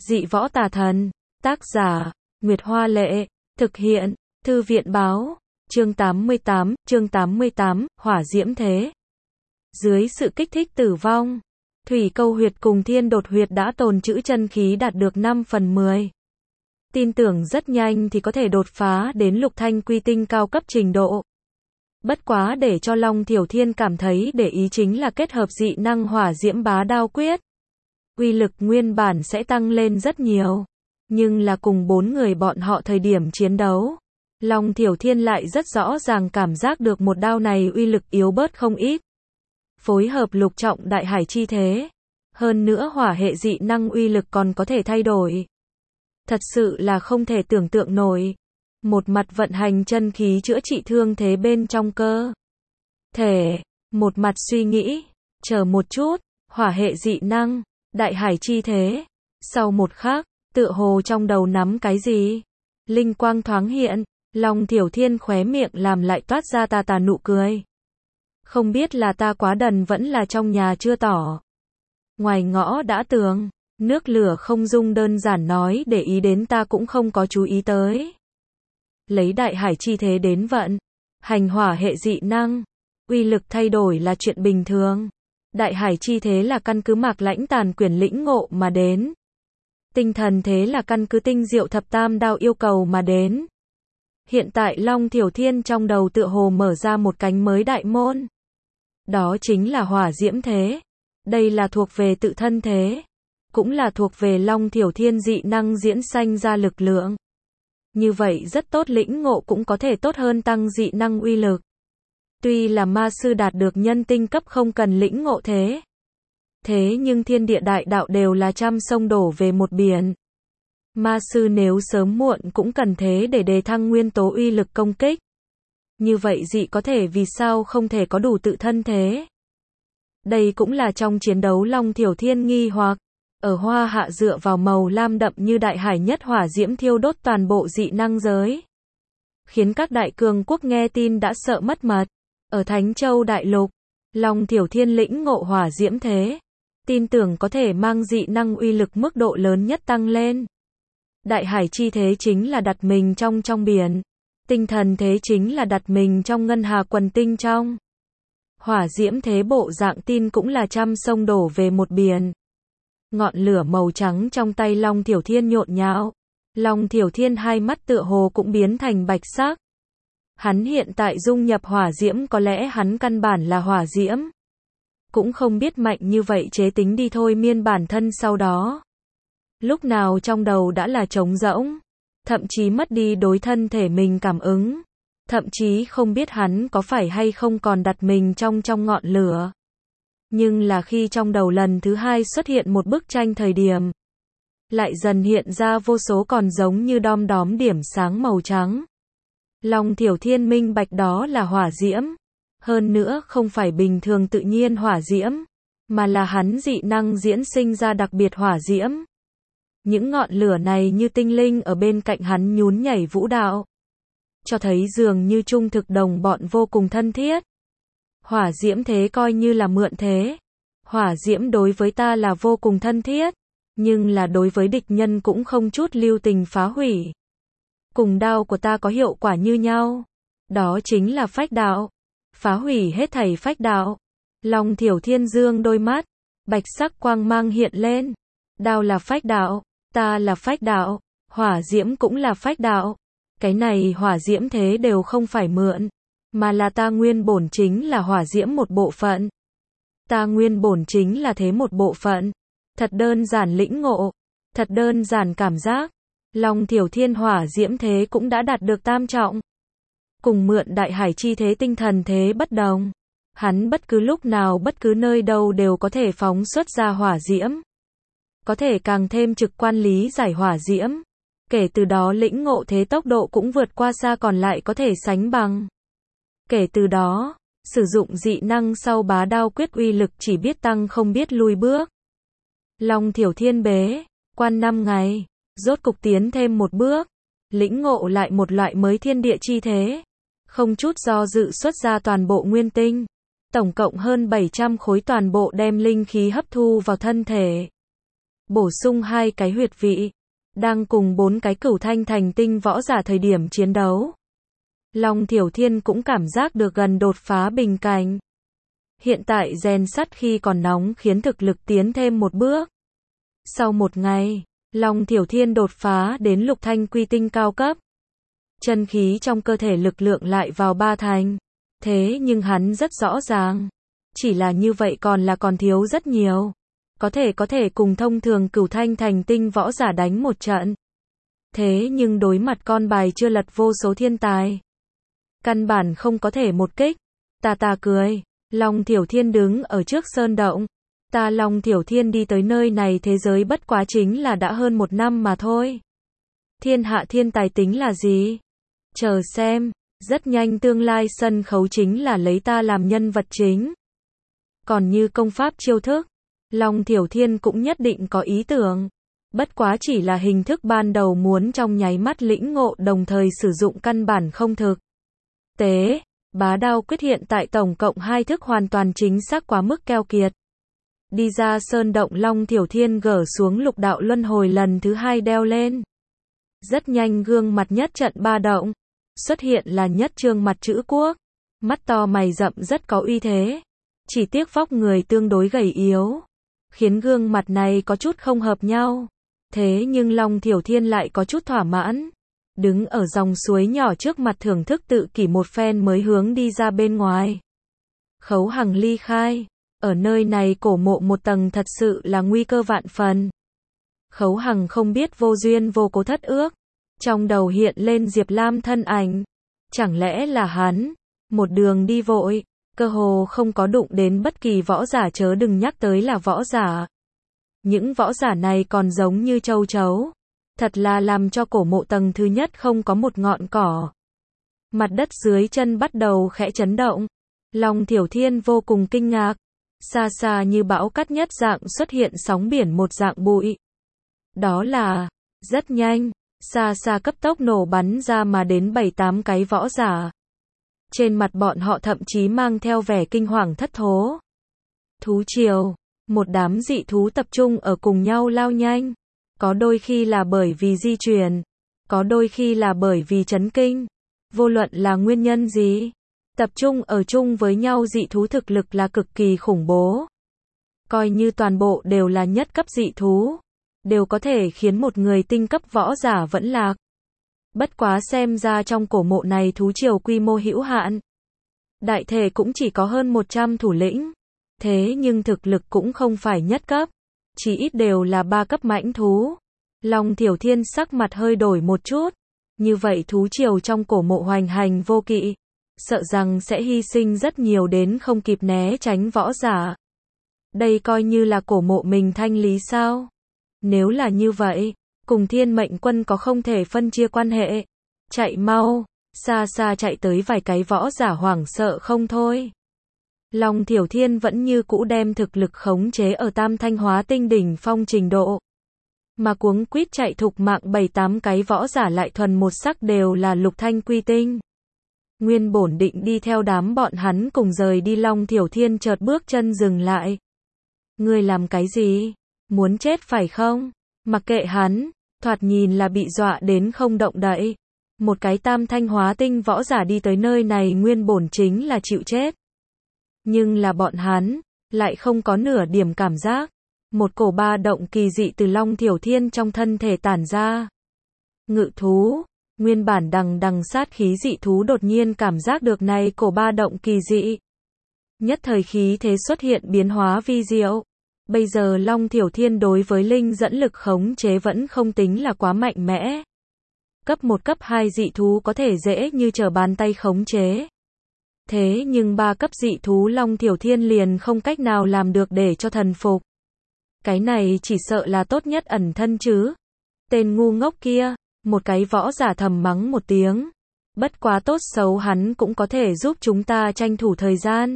Dị võ tà thần. Tác giả, Nguyệt Hoa Lệ. Thực hiện, Thư viện báo. Chương 88, Hỏa diễm thế. Dưới sự kích thích tử vong, thủy câu huyệt cùng thiên đột huyệt đã tồn trữ chân khí đạt được 5/10. Tin tưởng rất nhanh thì có thể đột phá đến lục thanh quy tinh cao cấp trình độ. Bất quá để cho Long Thiểu Thiên cảm thấy để ý chính là kết hợp dị năng hỏa diễm bá đao quyết. Uy lực nguyên bản sẽ tăng lên rất nhiều. Nhưng là cùng 4 người bọn họ thời điểm chiến đấu, Long Thiểu Thiên lại rất rõ ràng cảm giác được một đao này uy lực yếu bớt không ít. Phối hợp lục trọng đại hải chi thế. Hơn nữa hỏa hệ dị năng uy lực còn có thể thay đổi. Thật sự là không thể tưởng tượng nổi. Một mặt vận hành chân khí chữa trị thương thế bên trong cơ thể, một mặt suy nghĩ, chờ một chút, hỏa hệ dị năng, đại hải chi thế. Sau một khắc, tựa hồ trong đầu nắm cái gì, linh quang thoáng hiện, Long Thiểu Thiên khóe miệng làm lại toát ra tà nụ cười. Không biết là ta quá đần vẫn là trong nhà chưa tỏ. Ngoài ngõ đã tường, nước lửa không dung đơn giản nói để ý đến ta cũng không có chú ý tới. Lấy đại hải chi thế đến vận, hành hỏa hệ dị năng, uy lực thay đổi là chuyện bình thường. Đại hải chi thế là căn cứ Mạc Lãnh Tàn quyền lĩnh ngộ mà đến. Tinh thần thế là căn cứ tinh diệu thập tam đao yêu cầu mà đến. Hiện tại Long Thiểu Thiên trong đầu tựa hồ mở ra một cánh mới đại môn. Đó chính là hỏa diễm thế. Đây là thuộc về tự thân thế. Cũng là thuộc về Long Thiểu Thiên dị năng diễn sanh ra lực lượng. Như vậy rất tốt, lĩnh ngộ cũng có thể tốt hơn, tăng dị năng uy lực. Tuy là ma sư đạt được nhân tinh cấp không cần lĩnh ngộ thế. Thế nhưng thiên địa đại đạo đều là trăm sông đổ về một biển. Ma sư nếu sớm muộn cũng cần thế để đề thăng nguyên tố uy lực công kích. Như vậy dị có thể vì sao không thể có đủ tự thân thế? Đây cũng là trong chiến đấu Long Thiểu Thiên nghi hoặc. Ở Hoa Hạ dựa vào màu lam đậm như đại hải nhất hỏa diễm thiêu đốt toàn bộ dị năng giới. Khiến các đại cường quốc nghe tin đã sợ mất mật. Ở Thánh Châu Đại Lục, Long Thiểu Thiên lĩnh ngộ hỏa diễm thế. Tin tưởng có thể mang dị năng uy lực mức độ lớn nhất tăng lên. Đại hải chi thế chính là đặt mình trong biển. Tinh thần thế chính là đặt mình trong ngân hà quần tinh trong. Hỏa diễm thế bộ dạng tin cũng là trăm sông đổ về một biển. Ngọn lửa màu trắng trong tay Long Thiểu Thiên nhộn nhạo. Long Thiểu Thiên hai mắt tựa hồ cũng biến thành bạch sắc. Hắn hiện tại dung nhập hỏa diễm, có lẽ hắn căn bản là hỏa diễm. Cũng không biết mạnh như vậy chế tính đi thôi miên bản thân sau đó. Lúc nào trong đầu đã là trống rỗng. Thậm chí mất đi đối thân thể mình cảm ứng. Thậm chí không biết hắn có phải hay không còn đặt mình trong ngọn lửa. Nhưng là khi trong đầu lần thứ hai xuất hiện một bức tranh thời điểm, lại dần hiện ra vô số còn giống như đom đóm điểm sáng màu trắng. Long Thiểu Thiên minh bạch đó là hỏa diễm. Hơn nữa không phải bình thường tự nhiên hỏa diễm, mà là hắn dị năng diễn sinh ra đặc biệt hỏa diễm. Những ngọn lửa này như tinh linh ở bên cạnh hắn nhún nhảy vũ đạo. Cho thấy dường như trung thực đồng bọn vô cùng thân thiết. Hỏa diễm thế coi như là mượn thế. Hỏa diễm đối với ta là vô cùng thân thiết. Nhưng là đối với địch nhân cũng không chút lưu tình phá hủy. Cùng đao của ta có hiệu quả như nhau. Đó chính là phách đạo. Phá hủy hết thảy phách đạo. Long Thiểu Thiên dương đôi mắt. Bạch sắc quang mang hiện lên. Đao là phách đạo. Ta là phách đạo. Hỏa diễm cũng là phách đạo. Cái này hỏa diễm thế đều không phải mượn. Mà là ta nguyên bổn chính là hỏa diễm một bộ phận. Ta nguyên bổn chính là thế một bộ phận. Thật đơn giản lĩnh ngộ. Thật đơn giản cảm giác. Long Thiểu Thiên hỏa diễm thế cũng đã đạt được tam trọng. Cùng mượn đại hải chi thế tinh thần thế bất đồng. Hắn bất cứ lúc nào bất cứ nơi đâu đều có thể phóng xuất ra hỏa diễm. Có thể càng thêm trực quan lý giải hỏa diễm. Kể từ đó lĩnh ngộ thế tốc độ cũng vượt qua xa còn lại có thể sánh bằng. Kể từ đó, sử dụng dị năng sau bá đao quyết uy lực chỉ biết tăng không biết lui bước. Long Thiểu Thiên bế quan 5 ngày, rốt cục tiến thêm một bước, lĩnh ngộ lại một loại mới thiên địa chi thế. Không chút do dự xuất ra toàn bộ nguyên tinh, tổng cộng hơn 700 khối toàn bộ đem linh khí hấp thu vào thân thể. bổ sung 2 cái huyệt vị, đang cùng 4 cái cửu thanh thành tinh võ giả thời điểm chiến đấu. Long Thiểu Thiên cũng cảm giác được gần đột phá bình cảnh. Hiện tại rèn sắt khi còn nóng khiến thực lực tiến thêm một bước. Sau một ngày, Long Thiểu Thiên đột phá đến lục thanh quy tinh cao cấp. Chân khí trong cơ thể lực lượng lại vào 3 thành. Thế nhưng hắn rất rõ ràng. Chỉ là như vậy còn thiếu rất nhiều. Có thể cùng thông thường cửu thanh thành tinh võ giả đánh một trận. Thế nhưng đối mặt con bài chưa lật vô số thiên tài. Căn bản không có thể một kích. Ta cười. Long Thiểu Thiên đứng ở trước sơn động. Ta Long Thiểu Thiên đi tới nơi này thế giới bất quá chính là đã hơn 1 năm mà thôi. Thiên hạ thiên tài tính là gì? Chờ xem, rất nhanh tương lai sân khấu chính là lấy ta làm nhân vật chính. Còn như công pháp chiêu thức, Long Thiểu Thiên cũng nhất định có ý tưởng. Bất quá chỉ là hình thức ban đầu muốn trong nháy mắt lĩnh ngộ đồng thời sử dụng căn bản không thực tế. Bá đao quyết hiện tại tổng cộng 2 thức hoàn toàn chính xác quá mức keo kiệt. Đi ra sơn động Long Thiểu Thiên gỡ xuống lục đạo luân hồi lần thứ 2 đeo lên. Rất nhanh gương mặt nhất trận ba động. Xuất hiện là nhất trương mặt chữ quốc. Mắt to mày rậm rất có uy thế. Chỉ tiếc vóc người tương đối gầy yếu. Khiến gương mặt này có chút không hợp nhau. Thế nhưng Long Thiểu Thiên lại có chút thỏa mãn. Đứng ở dòng suối nhỏ trước mặt thưởng thức tự kỷ một phen mới hướng đi ra bên ngoài. Khấu Hằng ly khai. Ở nơi này cổ mộ một tầng thật sự là nguy cơ vạn phần. Khấu Hằng không biết vô duyên vô cố thất ước. Trong đầu hiện lên Diệp Lam thân ảnh. Chẳng lẽ là hắn? Một đường đi vội. Cơ hồ không có đụng đến bất kỳ võ giả chớ đừng nhắc tới là võ giả. Những võ giả này còn giống như châu chấu. Thật là làm cho cổ mộ tầng thứ nhất không có một ngọn cỏ. Mặt đất dưới chân bắt đầu khẽ chấn động. Long Thiểu Thiên vô cùng kinh ngạc. Xa xa như bão cát nhất dạng xuất hiện sóng biển một dạng bụi. Đó là, rất nhanh, xa xa cấp tốc nổ bắn ra mà đến 7-8 cái võ giả. Trên mặt bọn họ thậm chí mang theo vẻ kinh hoàng thất thố. Thú triều, một đám dị thú tập trung ở cùng nhau lao nhanh. Có đôi khi là bởi vì di chuyển, có đôi khi là bởi vì chấn kinh. Vô luận là nguyên nhân gì, tập trung ở chung với nhau dị thú thực lực là cực kỳ khủng bố. Coi như toàn bộ đều là nhất cấp dị thú, đều có thể khiến một người tinh cấp võ giả vẫn lạc. Bất quá xem ra trong cổ mộ này thú triều quy mô hữu hạn. Đại thể cũng chỉ có hơn 100 thủ lĩnh. Thế nhưng thực lực cũng không phải nhất cấp. Chỉ ít đều là 3 cấp mãnh thú. Long Thiểu Thiên sắc mặt hơi đổi một chút. Như vậy thú triều trong cổ mộ hoành hành vô kỵ. Sợ rằng sẽ hy sinh rất nhiều đến không kịp né tránh võ giả. Đây coi như là cổ mộ mình thanh lý sao? Nếu là như vậy, cùng Thiên Mệnh Quân có không thể phân chia quan hệ. Chạy mau, xa xa chạy tới vài cái võ giả hoảng sợ không thôi. Long Thiểu Thiên vẫn như cũ đem thực lực khống chế ở Tam Thanh Hóa Tinh đỉnh phong trình độ. Mà cuống quýt chạy thục mạng 7-8 cái võ giả lại thuần một sắc đều là lục thanh quy tinh. Nguyên bổn định đi theo đám bọn hắn cùng rời đi Long Thiểu Thiên chợt bước chân dừng lại. Ngươi làm cái gì? Muốn chết phải không? Mặc kệ hắn, thoạt nhìn là bị dọa đến không động đậy. Một cái Tam Thanh Hóa Tinh võ giả đi tới nơi này nguyên bổn chính là chịu chết. Nhưng là bọn hắn, lại không có nửa điểm cảm giác. Một cổ ba động kỳ dị từ Long Thiểu Thiên trong thân thể tản ra. Ngự thú, nguyên bản đằng sát khí dị thú đột nhiên cảm giác được này cổ ba động kỳ dị. Nhất thời khí thế xuất hiện biến hóa vi diệu. Bây giờ Long Thiểu Thiên đối với linh dẫn lực khống chế vẫn không tính là quá mạnh mẽ. Cấp 1 cấp 2 dị thú có thể dễ như trở bàn tay khống chế. Thế nhưng 3 cấp dị thú Long Thiểu Thiên liền không cách nào làm được để cho thần phục. Cái này chỉ sợ là tốt nhất ẩn thân chứ. Tên ngu ngốc kia, một cái võ giả thầm mắng một tiếng. Bất quá tốt xấu hắn cũng có thể giúp chúng ta tranh thủ thời gian.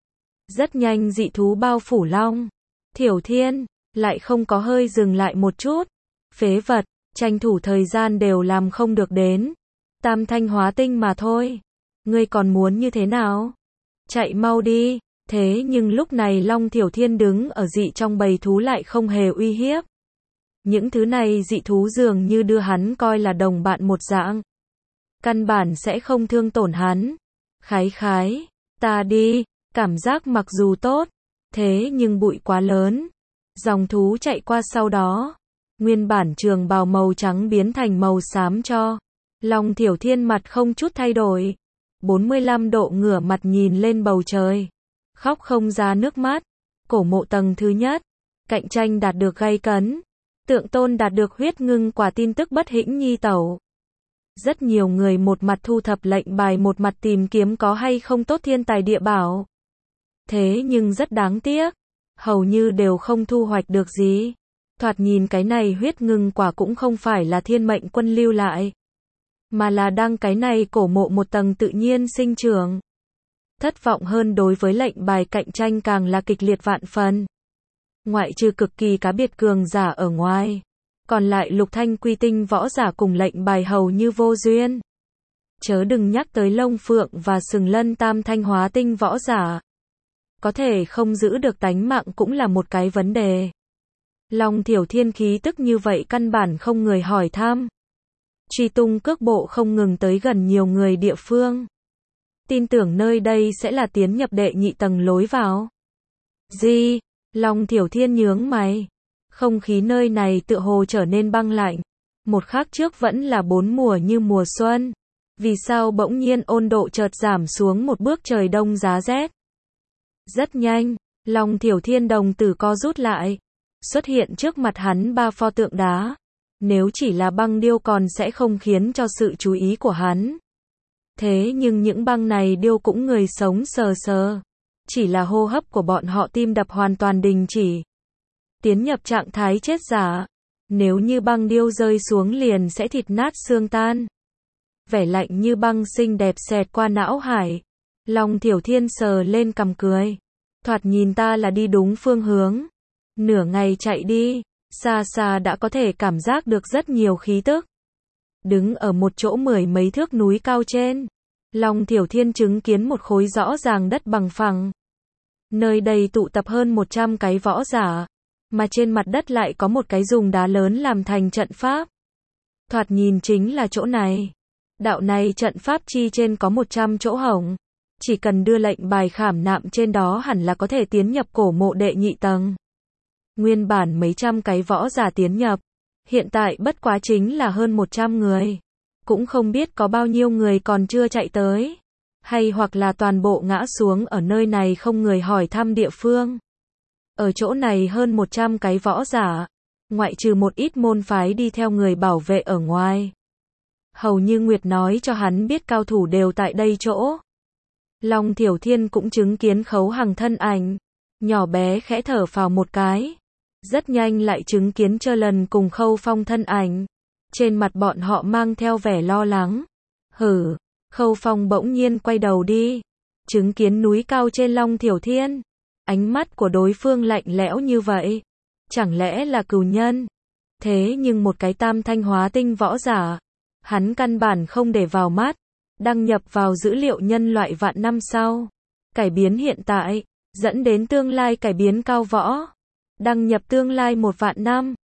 Rất nhanh dị thú bao phủ Long Thiểu Thiên, lại không có hơi dừng lại một chút. Phế vật, tranh thủ thời gian đều làm không được đến. Tam Thanh Hóa Tinh mà thôi. Ngươi còn muốn như thế nào? Chạy mau đi. Thế nhưng lúc này Long Thiểu Thiên đứng ở dị trong bầy thú lại không hề uy hiếp. Những thứ này dị thú dường như đưa hắn coi là đồng bạn một dạng. Căn bản sẽ không thương tổn hắn. Khái khái, ta đi, cảm giác mặc dù tốt, thế nhưng bụi quá lớn. Dòng thú chạy qua sau đó. Nguyên bản trường bào màu trắng biến thành màu xám cho. Long Thiểu Thiên mặt không chút thay đổi. 45 độ ngửa mặt nhìn lên bầu trời. Khóc không ra nước mắt. Cổ mộ tầng thứ nhất. Cạnh tranh đạt được gay cấn. Tượng Tôn đạt được huyết ngưng quả tin tức bất hĩnh nhi tẩu. Rất nhiều người một mặt thu thập lệnh bài một mặt tìm kiếm có hay không tốt thiên tài địa bảo. Thế nhưng rất đáng tiếc. Hầu như đều không thu hoạch được gì. Thoạt nhìn cái này huyết ngưng quả cũng không phải là thiên mệnh quân lưu lại. Mà là đăng cái này cổ mộ một tầng tự nhiên sinh trưởng. Thất vọng hơn đối với lệnh bài cạnh tranh càng là kịch liệt vạn phần. Ngoại trừ cực kỳ cá biệt cường giả ở ngoài. Còn lại lục thanh quy tinh võ giả cùng lệnh bài hầu như vô duyên. Chớ đừng nhắc tới Long Phượng và Sừng Lân tam thanh hóa tinh võ giả. Có thể không giữ được tánh mạng cũng là một cái vấn đề. Long Thiểu Thiên khí tức như vậy căn bản không người hỏi thăm. Truy tung cước bộ không ngừng tới gần nhiều người địa phương. Tin tưởng nơi đây sẽ là tiến nhập đệ nhị tầng lối vào. Gì? Long Thiểu Thiên nhướng mày. Không khí nơi này tựa hồ trở nên băng lạnh. Một khắc trước vẫn là 4 mùa như mùa xuân. Vì sao bỗng nhiên ôn độ chợt giảm xuống một bước trời đông giá rét? Rất nhanh, Long Thiểu Thiên đồng tử co rút lại. Xuất hiện trước mặt hắn 3 pho tượng đá. Nếu chỉ là băng điêu còn sẽ không khiến cho sự chú ý của hắn. Thế nhưng những băng này điêu cũng người sống sờ sờ. Chỉ là hô hấp của bọn họ tim đập hoàn toàn đình chỉ. Tiến nhập trạng thái chết giả. Nếu như băng điêu rơi xuống liền sẽ thịt nát xương tan. Vẻ lạnh như băng xinh đẹp xẹt qua não hải. Long Thiểu Thiên sờ lên cằm cười. Thoạt nhìn ta là đi đúng phương hướng. Nửa ngày chạy đi, xa xa đã có thể cảm giác được rất nhiều khí tức. Đứng ở một chỗ 10 mấy thước núi cao trên. Long Thiểu Thiên chứng kiến một khối rõ ràng đất bằng phẳng. Nơi đây tụ tập hơn 100 cái võ giả. Mà trên mặt đất lại có một cái dùng đá lớn làm thành trận pháp. Thoạt nhìn chính là chỗ này. Đạo này trận pháp chi trên có 100 chỗ hổng. Chỉ cần đưa lệnh bài khảm nạm trên đó hẳn là có thể tiến nhập cổ mộ đệ nhị tầng. Nguyên bản mấy trăm cái võ giả tiến nhập. Hiện tại bất quá chính là hơn 100 người. Cũng không biết có bao nhiêu người còn chưa chạy tới. Hay hoặc là toàn bộ ngã xuống ở nơi này không người hỏi thăm địa phương. Ở chỗ này hơn 100 cái võ giả. Ngoại trừ một ít môn phái đi theo người bảo vệ ở ngoài. Hầu như Nguyệt nói cho hắn biết cao thủ đều tại đây chỗ. Long Thiểu Thiên cũng chứng kiến Khấu Hằng thân ảnh. Nhỏ bé khẽ thở phào một cái. Rất nhanh lại chứng kiến Chơ Lần cùng Khâu Phong thân ảnh. Trên mặt bọn họ mang theo vẻ lo lắng. Hử, Khâu Phong bỗng nhiên quay đầu đi. Chứng kiến núi cao trên Long Thiểu Thiên. Ánh mắt của đối phương lạnh lẽo như vậy. Chẳng lẽ là cừu nhân? Thế nhưng một cái tam thanh hóa tinh võ giả. Hắn căn bản không để vào mắt. Đăng nhập vào dữ liệu nhân loại vạn năm sau. Cải biến hiện tại. Dẫn đến tương lai cải biến cao võ. Đăng nhập tương lai 1 vạn năm.